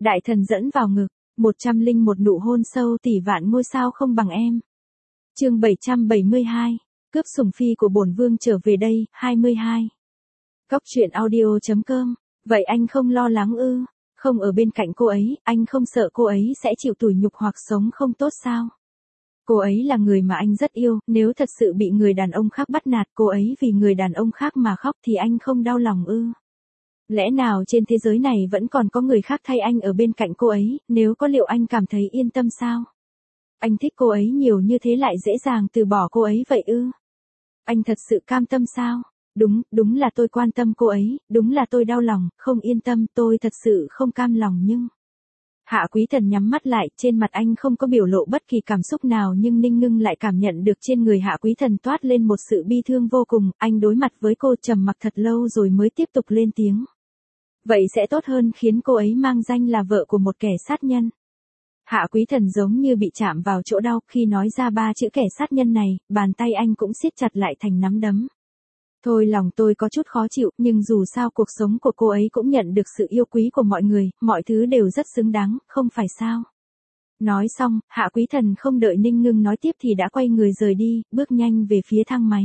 Đại thần dẫn vào ngực, 101 nụ hôn sâu tỷ vạn ngôi sao không bằng em. Chương 772, cướp sủng phi của bổn vương trở về đây, 22. Cóc truyện audio.com. Vậy anh không lo lắng ư? Không ở bên cạnh cô ấy, anh không sợ cô ấy sẽ chịu tủi nhục hoặc sống không tốt sao? Cô ấy là người mà anh rất yêu, nếu thật sự bị người đàn ông khác bắt nạt cô ấy vì người đàn ông khác mà khóc thì anh không đau lòng ư? Lẽ nào trên thế giới này vẫn còn có người khác thay anh ở bên cạnh cô ấy, nếu có liệu anh cảm thấy yên tâm sao? Anh thích cô ấy nhiều như thế lại dễ dàng từ bỏ cô ấy vậy ư? Anh thật sự cam tâm sao? Đúng là tôi quan tâm cô ấy, đúng là tôi đau lòng, không yên tâm, tôi thật sự không cam lòng nhưng... Hạ Quý Thần nhắm mắt lại, trên mặt anh không có biểu lộ bất kỳ cảm xúc nào nhưng Ninh Ngưng lại cảm nhận được trên người Hạ Quý Thần toát lên một sự bi thương vô cùng, anh đối mặt với cô trầm mặc thật lâu rồi mới tiếp tục lên tiếng. Vậy sẽ tốt hơn khiến cô ấy mang danh là vợ của một kẻ sát nhân. Hạ Quý Thần giống như bị chạm vào chỗ đau, khi nói ra 3 chữ kẻ sát nhân này, bàn tay anh cũng siết chặt lại thành nắm đấm. Thôi lòng tôi có chút khó chịu, nhưng dù sao cuộc sống của cô ấy cũng nhận được sự yêu quý của mọi người, mọi thứ đều rất xứng đáng, không phải sao? Nói xong, Hạ Quý Thần không đợi Ninh Ngưng nói tiếp thì đã quay người rời đi, bước nhanh về phía thang máy.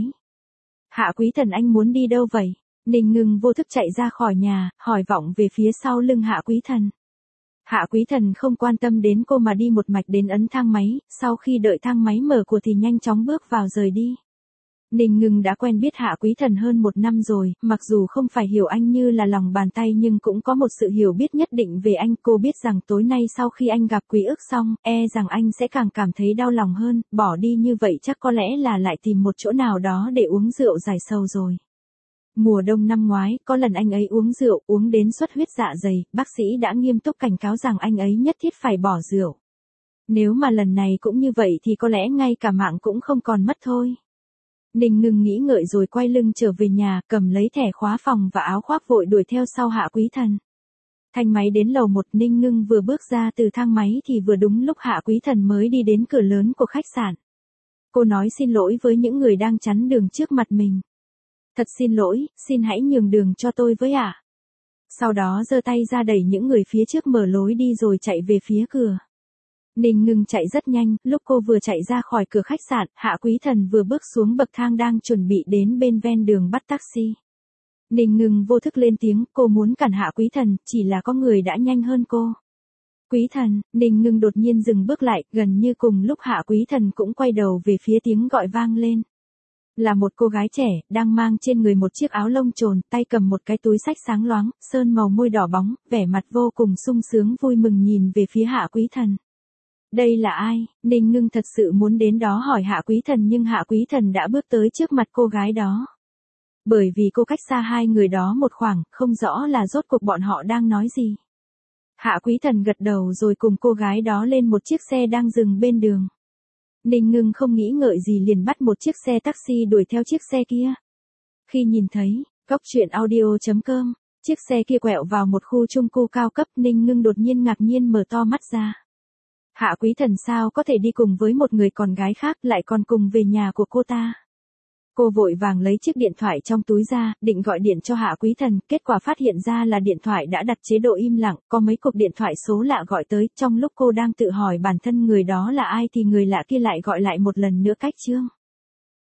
Hạ Quý Thần, anh muốn đi đâu vậy? Ninh Ngưng vô thức chạy ra khỏi nhà, hỏi vọng về phía sau lưng Hạ Quý Thần. Hạ Quý Thần không quan tâm đến cô mà đi một mạch đến ấn thang máy, sau khi đợi thang máy mở cửa thì nhanh chóng bước vào rời đi. Ninh Ngưng đã quen biết Hạ Quý Thần hơn 1 năm rồi, mặc dù không phải hiểu anh như là lòng bàn tay nhưng cũng có một sự hiểu biết nhất định về anh. Cô biết rằng tối nay sau khi anh gặp Quý Ức xong, rằng anh sẽ càng cảm thấy đau lòng hơn, bỏ đi như vậy chắc có lẽ là lại tìm một chỗ nào đó để uống rượu giải sầu rồi. Mùa đông năm ngoái, có lần anh ấy uống rượu, uống đến xuất huyết dạ dày, bác sĩ đã nghiêm túc cảnh cáo rằng anh ấy nhất thiết phải bỏ rượu. Nếu mà lần này cũng như vậy thì có lẽ ngay cả mạng cũng không còn mất thôi. Ninh Ngưng nghĩ ngợi rồi quay lưng trở về nhà, cầm lấy thẻ khóa phòng và áo khoác vội đuổi theo sau Hạ Quý Thần. Thanh máy đến lầu 1, Ninh Ngưng vừa bước ra từ thang máy thì vừa đúng lúc Hạ Quý Thần mới đi đến cửa lớn của khách sạn. Cô nói xin lỗi với những người đang chắn đường trước mặt mình. Thật xin lỗi, xin hãy nhường đường cho tôi với ạ. Sau đó giơ tay ra đẩy những người phía trước mở lối đi rồi chạy về phía cửa. Ninh Ngưng chạy rất nhanh, lúc cô vừa chạy ra khỏi cửa khách sạn, Hạ Quý Thần vừa bước xuống bậc thang đang chuẩn bị đến bên ven đường bắt taxi. Ninh Ngưng vô thức lên tiếng, cô muốn cản Hạ Quý Thần, chỉ là có người đã nhanh hơn cô. Quý Thần, Ninh Ngưng đột nhiên dừng bước lại, gần như cùng lúc Hạ Quý Thần cũng quay đầu về phía tiếng gọi vang lên. Là một cô gái trẻ, đang mang trên người một chiếc áo lông trồn, tay cầm một cái túi xách sáng loáng, sơn màu môi đỏ bóng, vẻ mặt vô cùng sung sướng vui mừng nhìn về phía Hạ Quý Thần. Đây là ai? Ninh Ngưng thật sự muốn đến đó hỏi Hạ Quý Thần nhưng Hạ Quý Thần đã bước tới trước mặt cô gái đó. Bởi vì cô cách xa hai người đó một khoảng, không rõ là rốt cuộc bọn họ đang nói gì. Hạ Quý Thần gật đầu rồi cùng cô gái đó lên một chiếc xe đang dừng bên đường. Ninh Ngưng không nghĩ ngợi gì liền bắt một chiếc xe taxi đuổi theo chiếc xe kia. Khi nhìn thấy, cóc truyện audio.com, chiếc xe kia quẹo vào một khu chung cư cao cấp, Ninh Ngưng đột nhiên ngạc nhiên mở to mắt ra. Hạ Quý Thần sao có thể đi cùng với một người con gái khác lại còn cùng về nhà của cô ta. Cô vội vàng lấy chiếc điện thoại trong túi ra, định gọi điện cho Hạ Quý Thần, kết quả phát hiện ra là điện thoại đã đặt chế độ im lặng, có mấy cuộc điện thoại số lạ gọi tới, trong lúc cô đang tự hỏi bản thân người đó là ai thì người lạ kia lại gọi lại một lần nữa cách chương.